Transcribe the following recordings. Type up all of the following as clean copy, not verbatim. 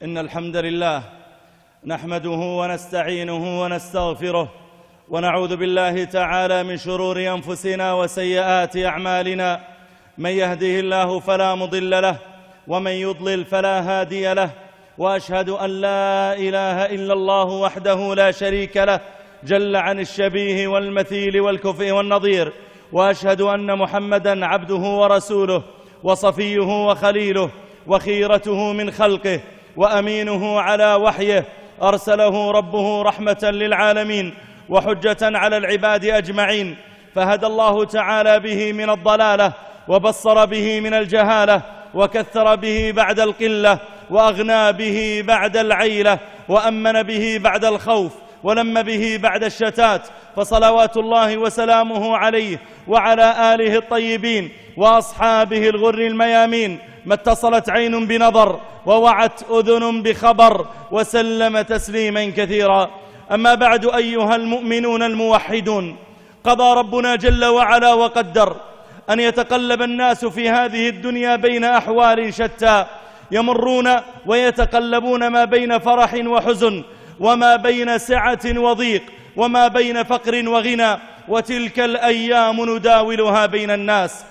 إن الحمد لله نحمده ونستعينه ونستغفره ونعوذ بالله تعالى من شرور أنفسنا وسيئات أعمالنا. من يهده الله فلا مضل له ومن يضلل فلا هادي له، وأشهد أن لا إله إلا الله وحده لا شريك له جل عن الشبيه والمثيل والكفء والنظير، وأشهد أن محمدًا عبده ورسوله وصفيه وخليله وخيرته من خلقه وأمينه على وحيه، أرسله ربه رحمة للعالمين وحجة على العباد أجمعين، فهدى الله تعالى به من الضلالة وبصر به من الجهالة وكثر به بعد القلة وأغنى به بعد العيلة وأمن به بعد الخوف ولم به بعد الشتات، فصلوات الله وسلامه عليه وعلى آله الطيبين وأصحابه الغر الميامين، ما اتصلت عين بنظر ووعت أذن بخبر، وسلم تسليما كثيرا. أما بعد، أيها المؤمنون الموحدون، قضى ربنا جل وعلا وقدر أن يتقلب الناس في هذه الدنيا بين أحوال شتى، يمرون ويتقلبون ما بين فرح وحزن، وما بين سعة وضيق، وما بين فقر وغنى، وتلك الأيام نداولها بين الناس.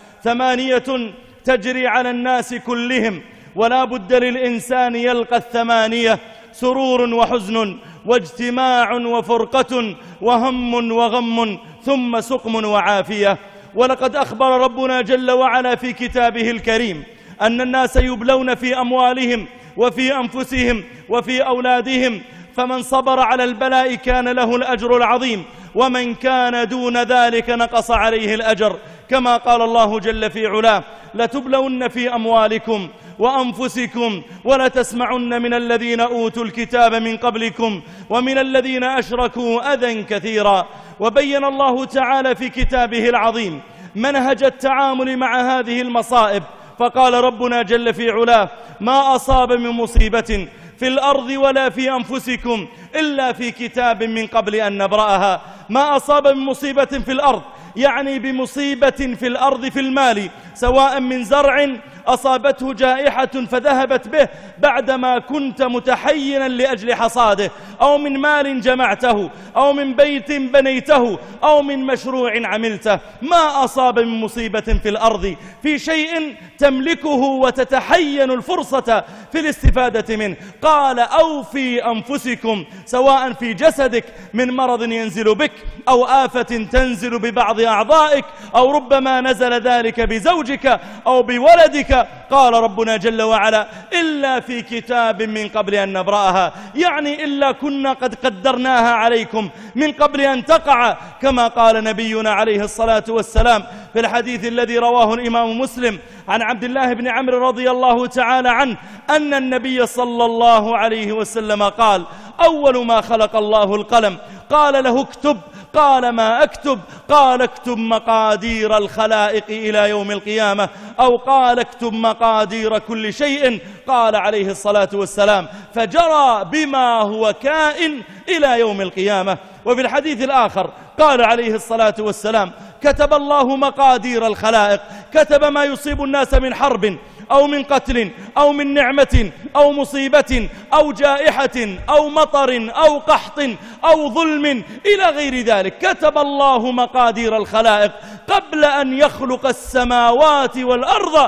8 تجري على الناس كلهم، ولا بد للإنسان يلقى 8: سرور وحزن، واجتماع وفرقة، وهم وغم، ثم سقم وعافية. ولقد أخبر ربنا جل وعلا في كتابه الكريم أن الناس يبلون في أموالهم وفي أنفسهم وفي أولادهم، فمن صبر على البلاء كان له الأجر العظيم، ومن كان دون ذلك نقص عليه الأجر، كما قال الله جل في علاه: لتبلون في أموالكم وأنفسكم ولتسمعن من الذين أوتوا الكتاب من قبلكم ومن الذين أشركوا أذى كثيرا. وبين الله تعالى في كتابه العظيم منهج التعامل مع هذه المصائب، فقال ربنا جل في علاه: ما أصاب من مصيبة في الأرض ولا في أنفسكم إلا في كتاب من قبل أن نبرأها. ما أصاب من مصيبة في الأرض يعني بمصيبة في الأرض في المال، سواء من زرع أصابته جائحة فذهبت به بعدما كنت متحينا لأجل حصاده، أو من مال جمعته، أو من بيت بنيته، أو من مشروع عملته. ما أصاب من مصيبة في الأرض في شيء تملكه وتتحين الفرصة في الاستفادة منه، قال: أو في أنفسكم، سواء في جسدك من مرض ينزل بك، أو آفة تنزل ببعض أعضائك، أو ربما نزل ذلك بزوجك أو بولدك. قال ربنا جل وعلا: إلا في كتاب من قبل أن نبرأها، يعني إلا كنا قد قدرناها عليكم من قبل أن تقع، كما قال نبينا عليه الصلاة والسلام في الحديث الذي رواه الإمام مسلم عن عبد الله بن عمرو رضي الله تعالى عنه أن النبي صلى الله عليه وسلم قال: أول ما خلق الله القلم، قال له: اكتب. قال: ما أكتب؟ قال: اكتب مقادير الخلائق إلى يوم القيامة، أو قال: اكتب مقادير كل شيء. قال عليه الصلاة والسلام: فجرى بما هو كائن إلى يوم القيامة. وفي الحديث الآخر قال عليه الصلاة والسلام: كتب الله مقادير الخلائق، كتب ما يصيب الناس من حرب أو من قتل أو من نعمة أو مصيبة أو جائحة أو مطر أو قحط أو ظلم إلى غير ذلك. كتب الله مقادير الخلائق قبل أن يخلق السماوات والأرض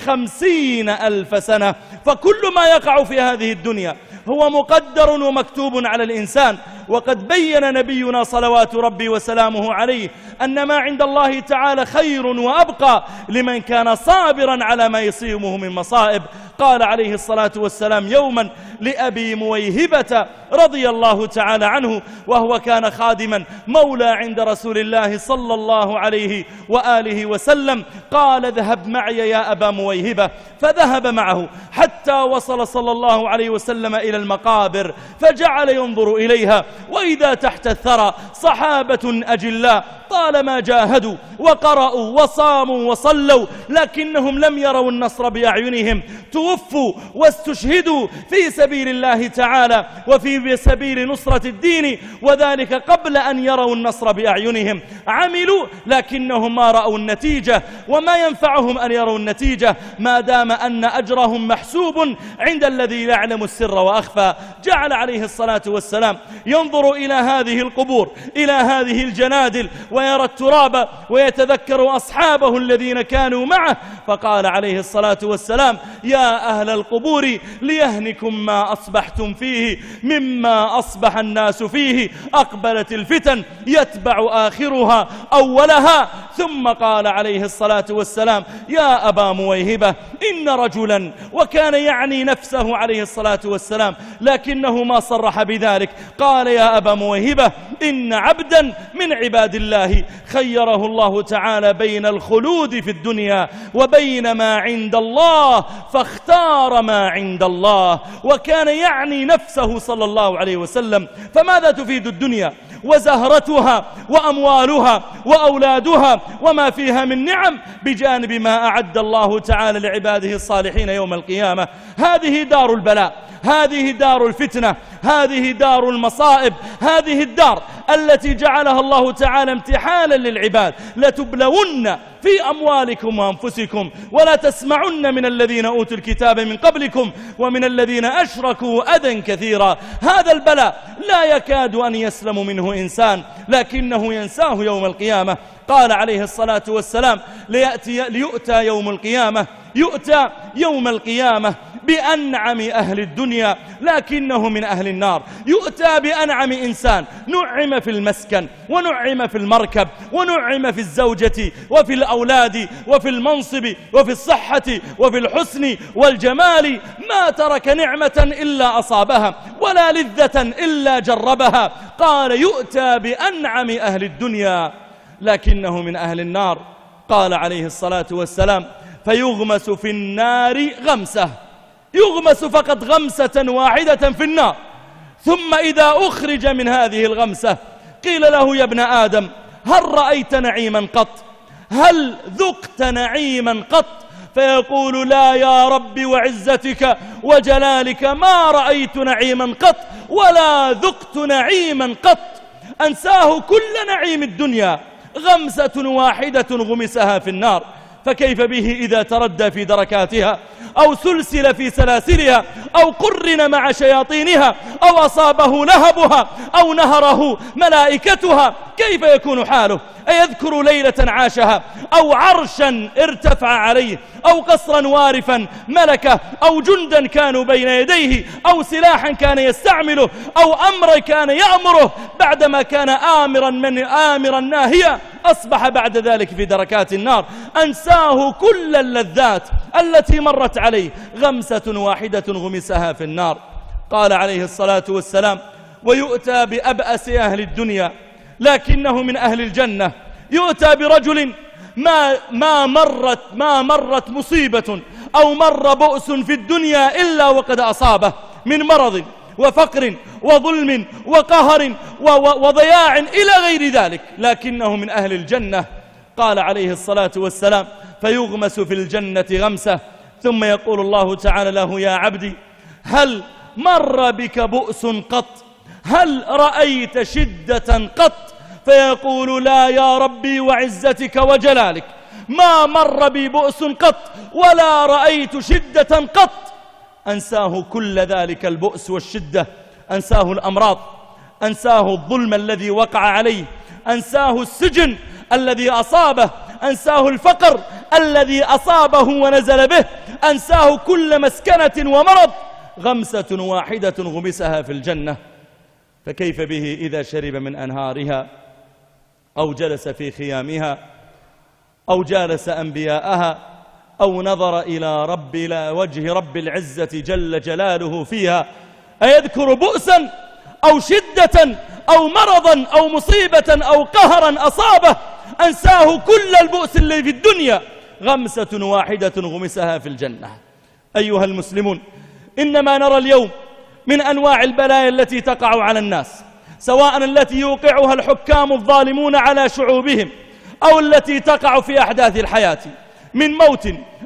ب50,000 سنة. فكل ما يقع في هذه الدنيا هو مقدر ومكتوب على الإنسان. وقد بين نبينا صلوات ربي وسلامه عليه أن ما عند الله تعالى خير وأبقى لمن كان صابرا على ما يصيبه من مصائب. قال عليه الصلاة والسلام يوما لأبي مويهبة رضي الله تعالى عنه، وهو كان خادما مولى عند رسول الله صلى الله عليه وآله وسلم، قال: اذهب معي يا أبا مويهبة. فذهب معه حتى وصل صلى الله عليه وسلم إلى المقابر، فجعل ينظر إليها، وإذا تحت الثرى صحابة أجلاء طالما جاهدوا وقرأوا وصاموا وصلوا، لكنهم لم يروا النصر بأعينهم، توفوا واستشهدوا في سبيل سبيل الله تعالى وفي سبيل نصرة الدين، وذلك قبل أن يروا النصر بأعينهم. عملوا لكنهم ما رأوا النتيجة، وما ينفعهم أن يروا النتيجة ما دام أن أجرهم محسوب عند الذي يعلم السر وأخفى. جعل عليه الصلاة والسلام ينظر إلى هذه القبور، إلى هذه الجنادل، ويرى التراب ويتذكر أصحابه الذين كانوا معه، فقال عليه الصلاة والسلام: يا أهل القبور ليهنكم ما أصبحتم فيه مما أصبح الناس فيه، أقبلت الفتن يتبع آخرها أولها. ثم قال عليه الصلاة والسلام: يا أبا مويهبة إن رجلا، وكان يعني نفسه عليه الصلاة والسلام لكنه ما صرح بذلك، قال: يا أبا مويهبة إن عبدا من عباد الله خيره الله تعالى بين الخلود في الدنيا وبين ما عند الله فاختار ما عند الله. وكان يعني نفسه صلى الله عليه وسلم. فماذا تفيد الدنيا وزهرتها وأموالها وأولادها وما فيها من نعم بجانب ما أعد الله تعالى لعباده الصالحين يوم القيامة؟ هذه دار البلاء، هذه دار الفتنة، هذه دار المصائب، هذه الدار التي جعلها الله تعالى امتحانا للعباد. لتبلون في أموالكم وأنفسكم ولا تسمعن من الذين أوتوا الكتاب من قبلكم ومن الذين أشركوا أذى كثيرا. هذا البلاء لا يكاد أن يسلم منه إنسان، لكنه ينساه يوم القيامة. قال عليه الصلاة والسلام: ليؤتى يوم القيامة بأنعم أهل الدنيا لكنه من أهل النار. يؤتى بأنعم إنسان، نعم في المسكن ونعم في المركب ونعم في الزوجة وفي الأولاد وفي المنصب وفي الصحة وفي الحسن والجمال، ما ترك نعمة إلا أصابها ولا لذة إلا جربها. قال: يؤتى بأنعم أهل الدنيا لكنه من أهل النار. قال عليه الصلاة والسلام: فيغمس في النار غمسة، يغمس فقط غمسة واحدة في النار، ثم إذا أخرج من هذه الغمسة قيل له: يا ابن آدم هل رأيت نعيما قط؟ هل ذقت نعيما قط؟ فيقول: لا يا رب وعزتك وجلالك ما رأيت نعيما قط ولا ذقت نعيما قط. أنساه كل نعيم الدنيا، غمسة واحدة غمسها في النار. فكيف به إذا تردى في دركاتها أو سلسل في سلاسلها أو قرن مع شياطينها أو أصابه لهبها أو نهره ملائكتها؟ كيف يكون حاله؟ أيذكر ليلة عاشها أو عرشا ارتفع عليه أو قصرا وارفا ملكه أو جندا كانوا بين يديه أو سلاحا كان يستعمله أو أمرا كان يأمره بعدما كان آمرا ناهيا، أصبح بعد ذلك في دركات النار. أنساه كل اللذات التي مرت عليه، غمسة واحدة غمسها في النار. قال عليه الصلاة والسلام: ويؤتى بأبأس أهل الدنيا لكنه من أهل الجنة. يؤتى برجل ما مرت مصيبة أو مر بؤس في الدنيا إلا وقد أصابه من مرض وفقر وظلم وقهر وضياع إلى غير ذلك، لكنه من أهل الجنة. قال عليه الصلاة والسلام: فيغمس في الجنة غمسة، ثم يقول الله تعالى له: يا عبدي هل مر بك بؤس قط؟ هل رأيت شدة قط؟ فيقول: لا يا ربي وعزتك وجلالك ما مر بي بؤس قط ولا رأيت شدة قط. أنساه كل ذلك البؤس والشدة، أنساه الأمراض، أنساه الظلم الذي وقع عليه، أنساه السجن الذي أصابه، أنساه الفقر الذي أصابه ونزل به، أنساه كل مسكنة ومرض، غمسة واحدة غمسها في الجنة. فكيف به إذا شرب من أنهارها أو جلس في خيامها أو جالس أنبياءها أو نظر إلى وجه رب العزة جل جلاله فيها؟ أيذكر بؤسا أو شدة أو مرضا أو مصيبة أو قهرا أصابه؟ أنساه كل البؤس الذي في الدنيا، غمسة واحدة غمسها في الجنة. أيها المسلمون، إنما نرى اليوم من أنواع البلايا التي تقع على الناس، سواء التي يوقعها الحكام الظالمون على شعوبهم أو التي تقع في أحداث الحياة من موت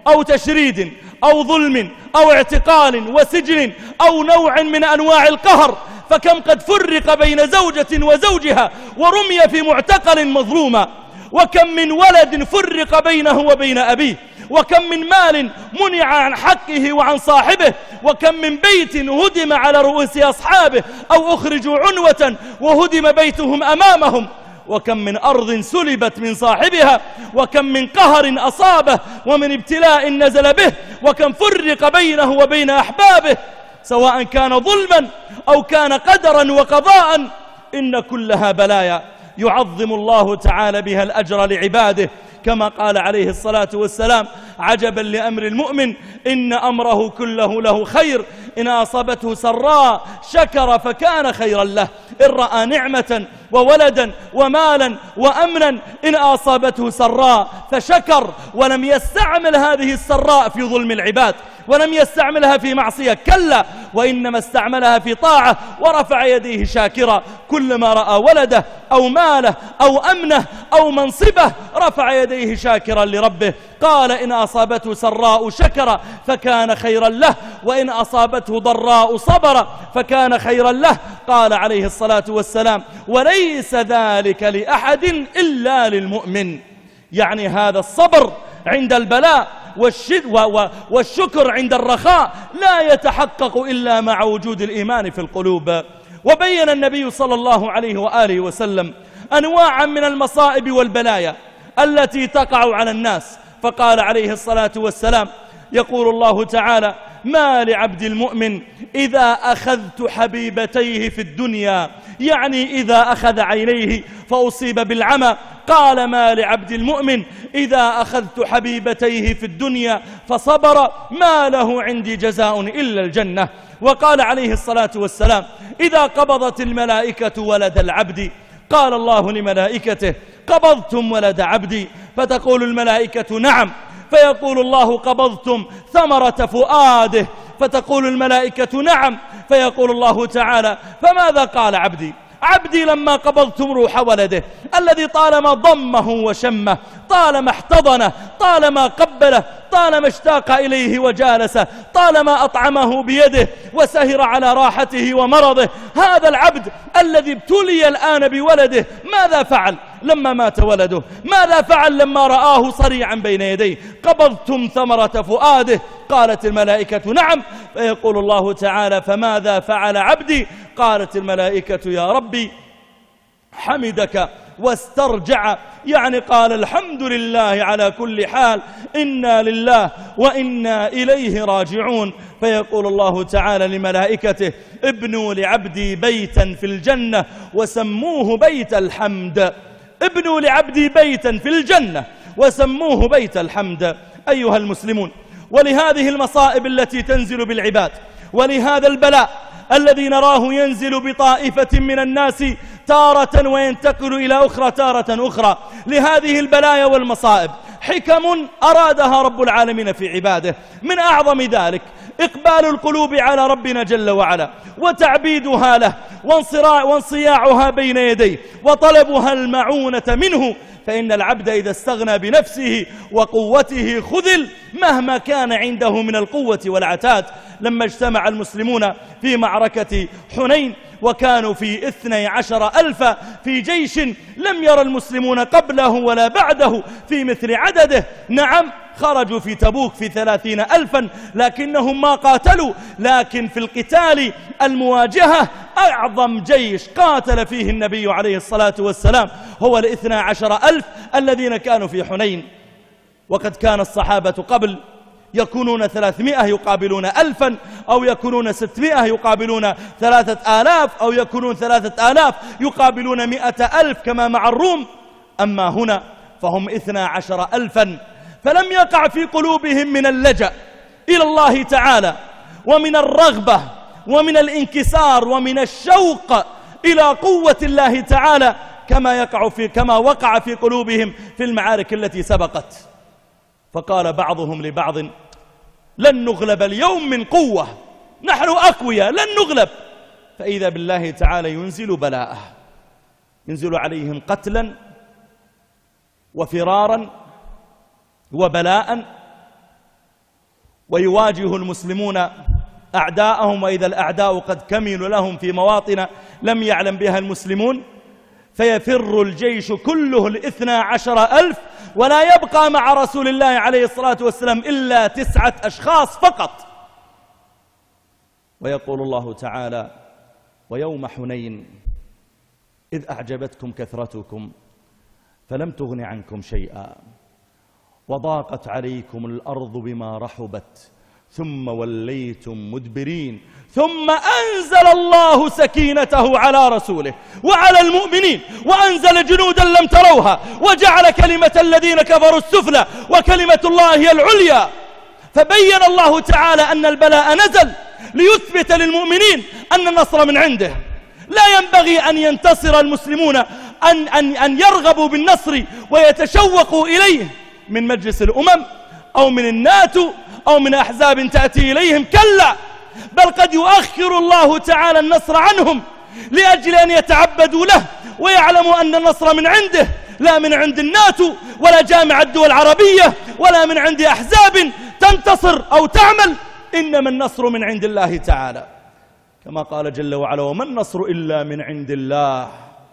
أو تشريد أو ظلم أو اعتقال وسجن أو نوع من أنواع القهر، فكم قد فرق بين زوجة وزوجها ورمي في معتقل مظلوما، وكم من ولد فرق بينه وبين أبيه، وكم من مال منع عن حقه وعن صاحبه، وكم من بيت هدم على رؤوس أصحابه أو أخرجوا عنوة وهدم بيتهم أمامهم، وكم من أرض سلبت من صاحبها، وكم من قهر أصابه ومن ابتلاء نزل به، وكم فرق بينه وبين أحبابه، سواء كان ظلما أو كان قدرا وقضاء. إن كلها بلايا يعظم الله تعالى بها الأجر لعباده، كما قال عليه الصلاة والسلام: عجبا لأمر المؤمن إن أمره كله له خير، إن أصابته سراء شكر فكان خيرا له، إن رأى نعمة وولدا ومالا وأمنا إن أصابته سراء فشكر ولم يستعمل هذه السراء في ظلم العباد ولم يستعملها في معصية، كلا، وإنما استعملها في طاعة ورفع يديه شاكرا. كلما رأى ولده أو ماله أو أمنه أو منصبه رفع يديه شاكرا لربه. قال: إن أصابته سراء شكر فكان خيرا له، وإن أصابته ضراء صبر فكان خيرا له. قال عليه الصلاة والسلام: وليس ذلك لأحد إلا للمؤمن. يعني هذا الصبر عند البلاء والشكر عند الرخاء لا يتحقق إلا مع وجود الإيمان في القلوب. وبين النبي صلى الله عليه وآله وسلم أنواعا من المصائب والبلايا التي تقع على الناس، فقال عليه الصلاة والسلام: يقول الله تعالى: ما لعبد المؤمن إذا أخذت حبيبتيه في الدنيا، يعني إذا أخذ عينيه فأصيب بالعمى. قال: ما لعبد المؤمن إذا أخذت حبيبتيه في الدنيا فصبر ما له عندي جزاء إلا الجنة. وقال عليه الصلاة والسلام: إذا قبضت الملائكة ولد العبد قال الله لملائكته: قبضتم ولد عبدي؟ فتقول الملائكة: نعم. فيقول الله: قبضتم ثمرة فؤاده؟ فتقول الملائكة: نعم. فيقول الله تعالى: فماذا قال عبدي؟ عبدي لما قبضتم روح ولده الذي طالما ضمه وشمه، طالما احتضنه، طالما قبله، طالما اشتاق إليه وجالسه، طالما أطعمه بيده وسهر على راحته ومرضه، هذا العبد الذي ابتلي الآن بولده ماذا فعل لما مات ولده؟ ماذا فعل لما رآه صريعا بين يديه؟ قبضتم ثمرة فؤاده؟ قالت الملائكة: نعم. فيقول الله تعالى: فماذا فعل عبدي؟ قالت الملائكة: يا ربي حمدك واسترجع، يعني قال: الحمد لله على كل حال، إنا لله وإنا إليه راجعون. فيقول الله تعالى لملائكته: ابنوا لعبدي بيتا في الجنة وسموه بيت الحمد. ابنوا لعبدي بيتا في الجنة وسموه بيت الحمد. أيها المسلمون، ولهذه المصائب التي تنزل بالعباد، ولهذا البلاء الذي نراه ينزل بطائفة من الناس تارة وينتقل إلى أخرى تارة أخرى، لهذه البلايا والمصائب حكم أرادها رب العالمين في عباده. من أعظم ذلك إقبال القلوب على ربنا جل وعلا، وتعبيدها له، وانصياعها بين يديه، وطلبها المعونة منه. فإن العبد إذا استغنى بنفسه وقوته خذل مهما كان عنده من القوة والعتاد. لما اجتمع المسلمون في معركة حنين وكانوا في 12,000 في جيش لم يرى المسلمون قبله ولا بعده في مثل عدده. نعم، خرجوا في تبوك في 30,000 لكنهم ما قاتلوا، لكن في القتال المواجهة أعظم جيش قاتل فيه النبي عليه الصلاة والسلام هو 12,000 الذين كانوا في حنين. وقد كان الصحابة قبل يكونون 300 يقابلون 1000، أو يكونون 600 يقابلون 3000، أو يكونون 3000 يقابلون 100,000 كما مع الروم. أما هنا فهم 12,000، فلم يقع في قلوبهم من اللجأ إلى الله تعالى ومن الرغبة ومن الانكسار ومن الشوق إلى قوة الله تعالى كما وقع في قلوبهم في المعارك التي سبقت. فقال بعضهم لبعض: لن نغلب اليوم من قوة، نحن أقوياء لن نغلب. فإذا بالله تعالى ينزل بلاءه، ينزل عليهم قتلا وفرارا وبلاء ويواجه المسلمون أعداءهم، وإذا الأعداء قد كمنوا لهم في مواطن لم يعلم بها المسلمون، فيفر الجيش كله 12,000 ولا يبقى مع رسول الله عليه الصلاة والسلام إلا 9 أشخاص فقط. ويقول الله تعالى: ويوم حنين إذ أعجبتكم كثرتكم فلم تغن عنكم شيئا وضاقت عليكم الأرض بما رحبت ثم وليتم مدبرين ثم أنزل الله سكينته على رسوله وعلى المؤمنين وأنزل جنودا لم تروها وجعل كلمة الذين كفروا السفلى وكلمة الله هي العليا. فبين الله تعالى أن البلاء نزل ليثبت للمؤمنين أن النصر من عنده. لا ينبغي أن ينتصر المسلمون أن يرغبوا بالنصر ويتشوقوا إليه من مجلس الأمم أو من الناتو أو من أحزاب تأتي إليهم، كلا، بل قد يؤخر الله تعالى النصر عنهم لأجل أن يتعبدوا له ويعلموا أن النصر من عنده، لا من عند الناتو ولا جامعة الدول العربية ولا من عند أحزاب تنتصر أو تعمل، إنما النصر من عند الله تعالى، كما قال جل وعلا: وما النصر إلا من عند الله.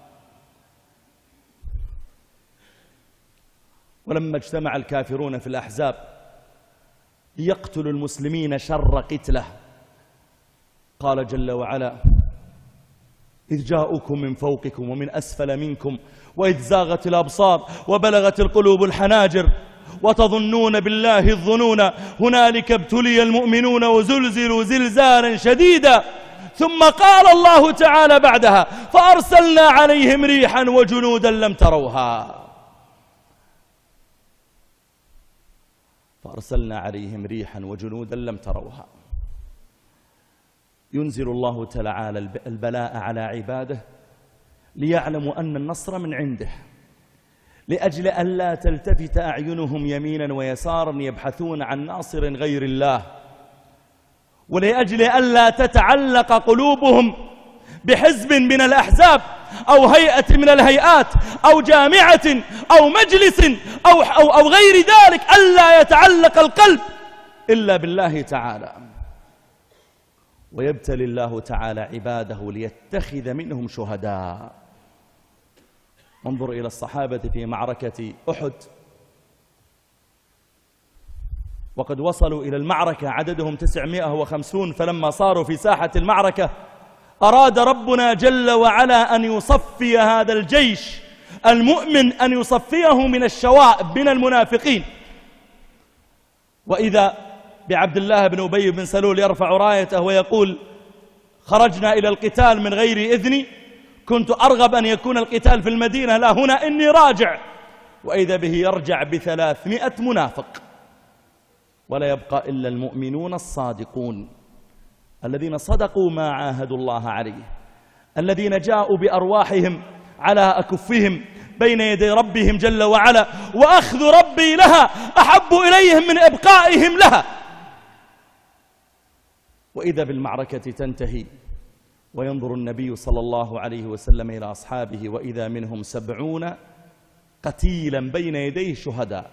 ولما اجتمع الكافرون في الأحزاب ليقتلوا المسلمين شر قتله، قال جل وعلا: إذ جاءوكم من فوقكم ومن أسفل منكم وإذ زاغت الأبصار وبلغت القلوب الحناجر وتظنون بالله الظنون هنالك ابتلي المؤمنون وزلزلوا زلزالا شديدا. ثم قال الله تعالى بعدها: فأرسلنا عليهم ريحا وجنودا لم تروها. فأرسلنا عليهم ريحا وجنودا لم تروها. ينزل الله تعالى البلاء على عباده ليعلموا أن النصر من عنده، لأجل أن لا تلتفت أعينهم يمينا ويسارا يبحثون عن ناصر غير الله، ولأجل أن لا تتعلق قلوبهم بحزب من الأحزاب أو هيئة من الهيئات أو جامعة أو مجلس أو غير ذلك، ألا يتعلق القلب إلا بالله تعالى. ويبتلي الله تعالى عباده ليتخذ منهم شهداء. انظر إلى الصحابة في معركة أحد، وقد وصلوا إلى المعركة عددهم 950، فلما صاروا في ساحة المعركة أراد ربنا جل وعلا أن يصفي هذا الجيش المؤمن، أن يصفيه من الشوائب من المنافقين. وإذا بعبد الله بن أبي بن سلول يرفع رايته ويقول: خرجنا إلى القتال من غير إذني، كنت أرغب أن يكون القتال في المدينة، لا هنا، إني راجع. وإذا به يرجع ب300 منافق، ولا يبقى إلا المؤمنون الصادقون الذين صدقوا ما عاهدوا الله عليه، الذين جاءوا بأرواحهم على أكفهم بين يدي ربهم جل وعلا، وأخذ ربي لها أحب إليهم من إبقائهم لها. وإذا بالمعركة تنتهي وينظر النبي صلى الله عليه وسلم إلى أصحابه وإذا منهم 70 قتيلا بين يديه شهداء،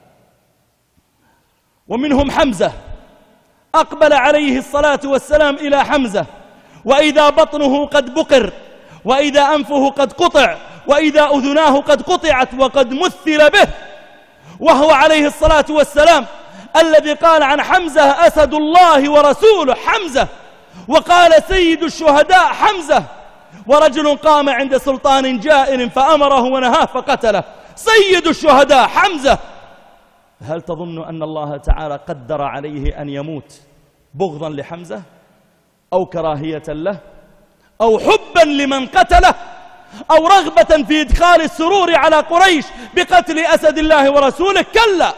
ومنهم حمزة. أقبل عليه الصلاة والسلام إلى حمزة وإذا بطنه قد بقر، وإذا أنفه قد قطع، وإذا أذناه قد قطعت وقد مثل به، وهو عليه الصلاة والسلام الذي قال عن حمزة: أسد الله ورسوله حمزة، وقال: سيد الشهداء حمزة. ورجل قام عند سلطان جائر فأمره ونهاه فقتله، سيد الشهداء حمزة. هل تظن أن الله تعالى قدر عليه أن يموت بغضا لحمزة أو كراهية له أو حبا لمن قتله أو رغبة في إدخال السرور على قريش بقتل أسد الله ورسوله؟ كلا،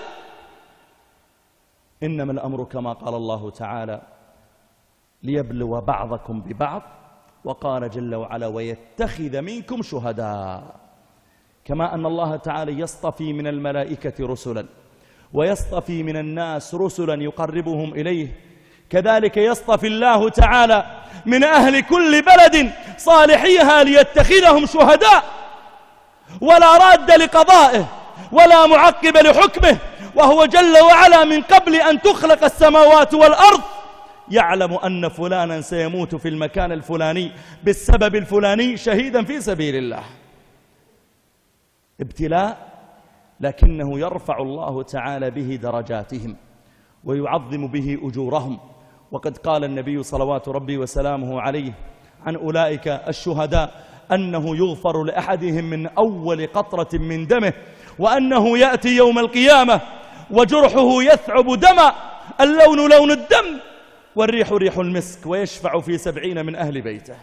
إنما الأمر كما قال الله تعالى: ليبلو بعضكم ببعض، وقال جل وعلا: ويتخذ منكم شهداء. كما أن الله تعالى يصطفي من الملائكة رسلا ويصطفي من الناس رسلا يقربهم إليه، كذلك يصطفي الله تعالى من أهل كل بلد صالحيها ليتخذهم شهداء، ولا راد لقضائه ولا معقب لحكمه وهو جل وعلا من قبل أن تخلق السماوات والأرض يعلم أن فلانا سيموت في المكان الفلاني بالسبب الفلاني شهيدا في سبيل الله. ابتلاء، لكنه يرفع الله تعالى به درجاتهم ويعظم به أجورهم. وقد قال النبي صلوات ربي وسلامه عليه عن أولئك الشهداء أنه يغفر لأحدهم من أول قطرة من دمه، وأنه يأتي يوم القيامة وجرحه يثعب دما، اللون لون الدم والريح ريح المسك، ويشفع في 70 من أهل بيته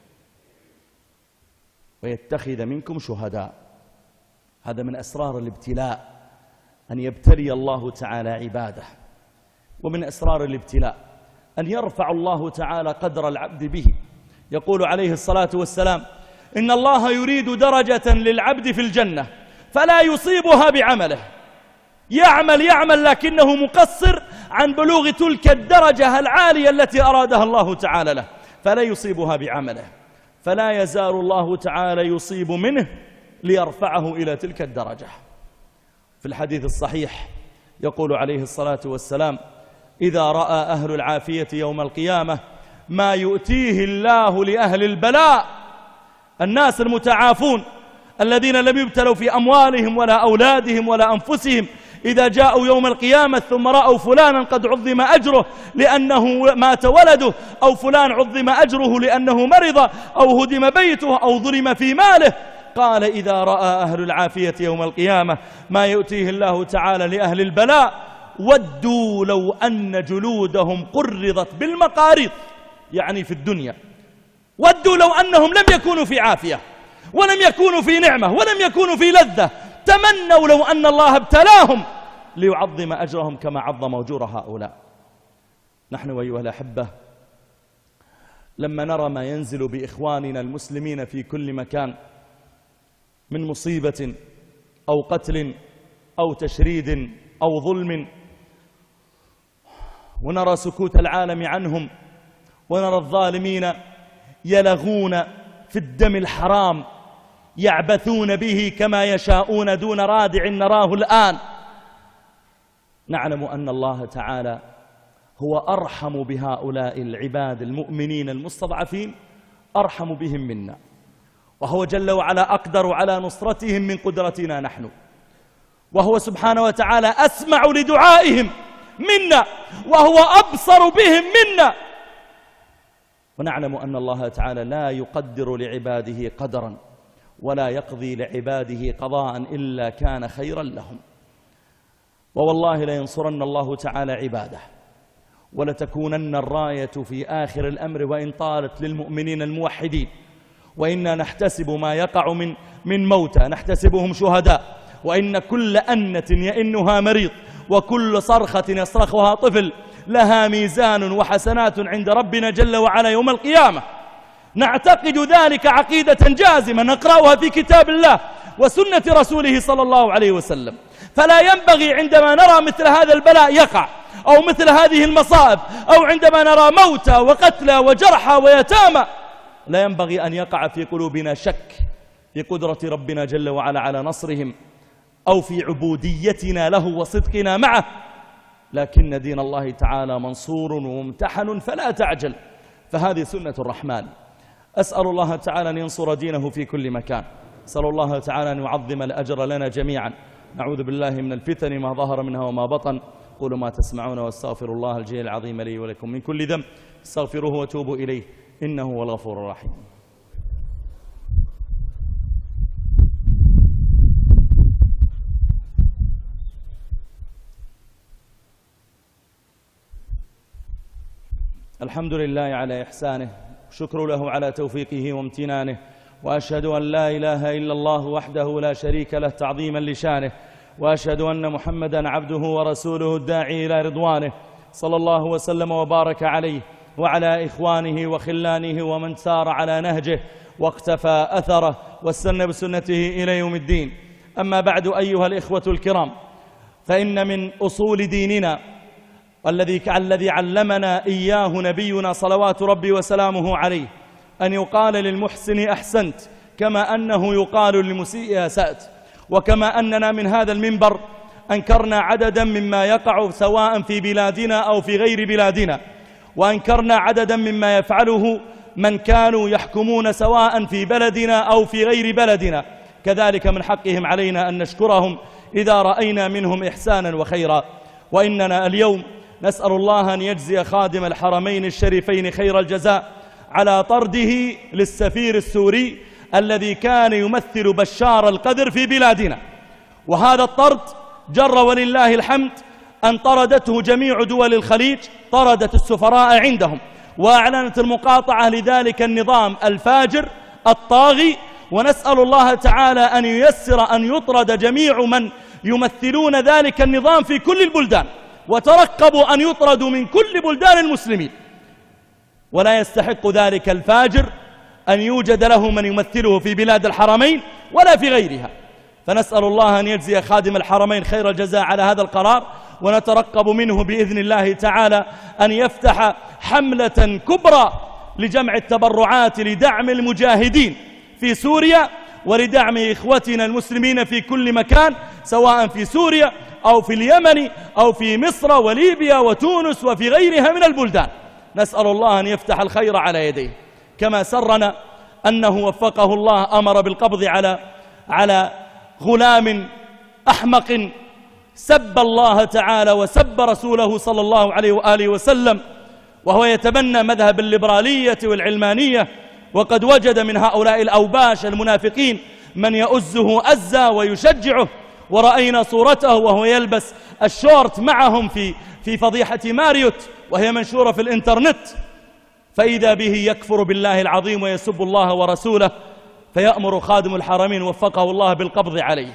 ويتخذ منكم شهداء. هذا من أسرار الابتلاء، أن يبتلي الله تعالى عباده. ومن أسرار الابتلاء أن يرفع الله تعالى قدر العبد به. يقول عليه الصلاة والسلام: إن الله يريد درجة للعبد في الجنة فلا يصيبها بعمله، يعمل لكنه مقصر عن بلوغ تلك الدرجة العالية التي أرادها الله تعالى له، فلا يصيبها بعمله، فلا يزال الله تعالى يصيب منه ليرفعه إلى تلك الدرجة. في الحديث الصحيح يقول عليه الصلاة والسلام: إذا رأى أهل العافية يوم القيامة ما يؤتيه الله لأهل البلاء، الناس المتعافون الذين لم يبتلوا في أموالهم ولا أولادهم ولا أنفسهم، إذا جاءوا يوم القيامة ثم رأوا فلانا قد عظم أجره لأنه مات ولده، أو فلان عظم أجره لأنه مرض، أو هدم بيته، أو ظلم في ماله، قال: إذا رأى أهل العافية يوم القيامة ما يؤتيه الله تعالى لأهل البلاء ودوا لو أن جلودهم قرضت بالمقاريض، يعني في الدنيا، ودوا لو أنهم لم يكونوا في عافية ولم يكونوا في نعمة ولم يكونوا في لذة، تمنوا لو أن الله ابتلاهم ليعظم أجرهم كما عظم أجور هؤلاء. نحن أيها الأحبة لما نرى ما ينزل بإخواننا المسلمين في كل مكان من مصيبة أو قتل أو تشريد أو ظلم، ونرى سكوت العالم عنهم، ونرى الظالمين يلغون في الدم الحرام يعبثون به كما يشاءون دون رادع نراه الآن، نعلم أن الله تعالى هو أرحم بهؤلاء العباد المؤمنين المستضعفين، أرحم بهم منا، وهو جل وعلا أقدر على نصرتهم من قدرتنا نحن، وهو سبحانه وتعالى أسمع لدعائهم منا، وهو أبصر بهم منا. ونعلم أن الله تعالى لا يقدر لعباده قدرا ولا يقضي لعباده قضاء إلا كان خيرا لهم. ووالله لينصرن الله تعالى عباده، ولتكونن الراية في آخر الأمر وإن طالت للمؤمنين الموحدين. وإنا نحتسب ما يقع من موتى نحتسبهم شهداء، وإن كل أنة يئنها مريض، وكل صرخة يصرخها طفل لها ميزان وحسنات عند ربنا جل وعلا يوم القيامة. نعتقد ذلك عقيدة جازمة نقرأها في كتاب الله وسنة رسوله صلى الله عليه وسلم. فلا ينبغي عندما نرى مثل هذا البلاء يقع أو مثل هذه المصائب، أو عندما نرى موتى وقتلى وجرحى ويتامى، لا ينبغي أن يقع في قلوبنا شك في قدرة ربنا جل وعلا على نصرهم أو في عبوديتنا له وصدقنا معه، لكن دين الله تعالى منصور وممتحن فلا تعجل، فهذه سنة الرحمن. أسأل الله تعالى أن ينصر دينه في كل مكان، أسأل الله تعالى أن يعظم الأجر لنا جميعا. نعوذ بالله من الفتن ما ظهر منها وما بطن. قولوا ما تسمعون واستغفر الله الجليل العظيم لي ولكم من كل ذنب، استغفروه وتوبوا إليه إنه هو الغفور الرحيم. الحمد لله على إحسانه، شكر له على توفيقه وامتنانه، وأشهد أن لا إله إلا الله وحده لا شريك له تعظيما لشانه، وأشهد أن محمدا عبده ورسوله الداعي إلى رضوانه، صلى الله وسلم وبارك عليه وعلى إخوانه وخلانه ومن سار على نهجه واقتفى أثره واستنى بسنته إلى يوم الدين. أما بعد أيها الإخوة الكرام، فإن من أصول ديننا الذي علمنا إياه نبينا صلوات ربي وسلامه عليه أن يقال للمحسن أحسنت كما أنه يقال للمسيء أسأت، وكما أننا من هذا المنبر أنكرنا عددا مما يقع سواء في بلادنا أو في غير بلادنا، وأنكرنا عددا مما يفعله من كانوا يحكمون سواء في بلدنا أو في غير بلدنا. كذلك من حقهم علينا أن نشكرهم إذا رأينا منهم إحسانا وخيرا. وإننا اليوم نسأل الله أن يجزي خادم الحرمين الشريفين خير الجزاء على طرده للسفير السوري الذي كان يمثل بشار القدر في بلادنا. وهذا الطرد جر ولله الحمد أن طردته جميع دول الخليج، طردت السفراء عندهم وأعلنت المقاطعة لذلك النظام الفاجر الطاغي. ونسأل الله تعالى أن ييسر أن يطرد جميع من يمثلون ذلك النظام في كل البلدان، وترقبوا أن يطردوا من كل بلدان المسلمين. ولا يستحق ذلك الفاجر أن يوجد له من يمثله في بلاد الحرمين ولا في غيرها. فنسأل الله أن يجزي خادم الحرمين خير الجزاء على هذا القرار، ونترقب منه بإذن الله تعالى أن يفتح حملة كبرى لجمع التبرعات لدعم المجاهدين في سوريا ولدعم إخوتنا المسلمين في كل مكان، سواء في سوريا أو في اليمن أو في مصر وليبيا وتونس وفي غيرها من البلدان. نسأل الله أن يفتح الخير على يديه. كما سرنا أنه وفقه الله أمر بالقبض على غلام أحمق سب الله تعالى وسب رسوله صلى الله عليه وآله وسلم، وهو يتبنى مذهب الليبرالية والعلمانية، وقد وجد من هؤلاء الأوباش المنافقين من يؤزه أزا ويشجعه. ورأينا صورته وهو يلبس الشورت معهم في فضيحة ماريوت وهي منشورة في الإنترنت، فإذا به يكفر بالله العظيم ويسب الله ورسوله، فيأمر خادم الحرمين وفقه الله بالقبض عليه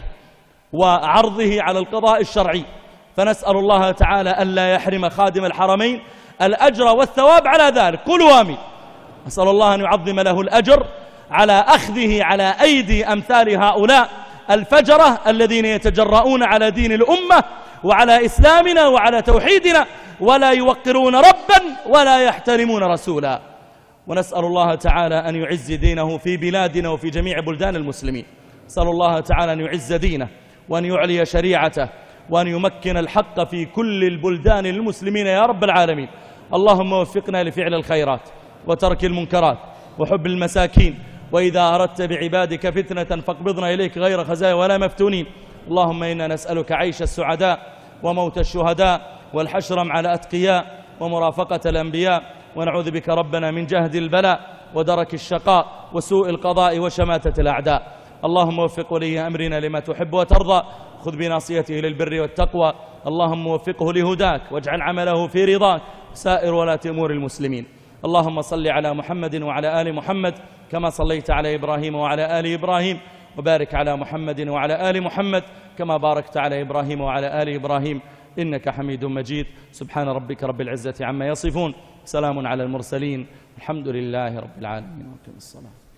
وعرضه على القضاء الشرعي. فنسأل الله تعالى ألا يحرم خادم الحرمين الأجر والثواب على ذلك. قولوا آمين. أسأل الله أن يعظم له الأجر على أخذه على أيدي أمثال هؤلاء الفجرة الذين يتجرؤون على دين الأمة وعلى إسلامنا وعلى توحيدنا، ولا يوقرون ربا ولا يحترمون رسولا. ونسأل الله تعالى أن يعز دينه في بلادنا وفي جميع بلدان المسلمين. نسأل الله تعالى أن يعز دينه وأن يعلي شريعته وأن يمكن الحق في كل البلدان المسلمين يا رب العالمين. اللهم وفقنا لفعل الخيرات وترك المنكرات وحب المساكين، وإذا أردت بعبادك فتنة فاقبضنا إليك غير خزايا ولا مفتونين. اللهم إنا نسألك عيش السعداء وموت الشهداء والحشر مع الأتقياء ومرافقة الأنبياء، ونعوذ بك ربنا من جهد البلاء ودرك الشقاء وسوء القضاء وشماتة الأعداء. اللهم وفق ولي أمرنا لما تحب وترضى، خذ بناصيته للبر والتقوى. اللهم وفقه لهداك واجعل عمله في رضاك سائر ولاة أمور المسلمين. اللهم صل على محمد وعلى آل محمد كما صليت على إبراهيم وعلى آل إبراهيم، وبارك على محمد وعلى آل محمد كما باركت على إبراهيم وعلى آل إبراهيم إنك حميد مجيد. سبحان ربك رب العزة عما يصفون، سلام على المرسلين، الحمد لله رب العالمين. وقم الصلاة.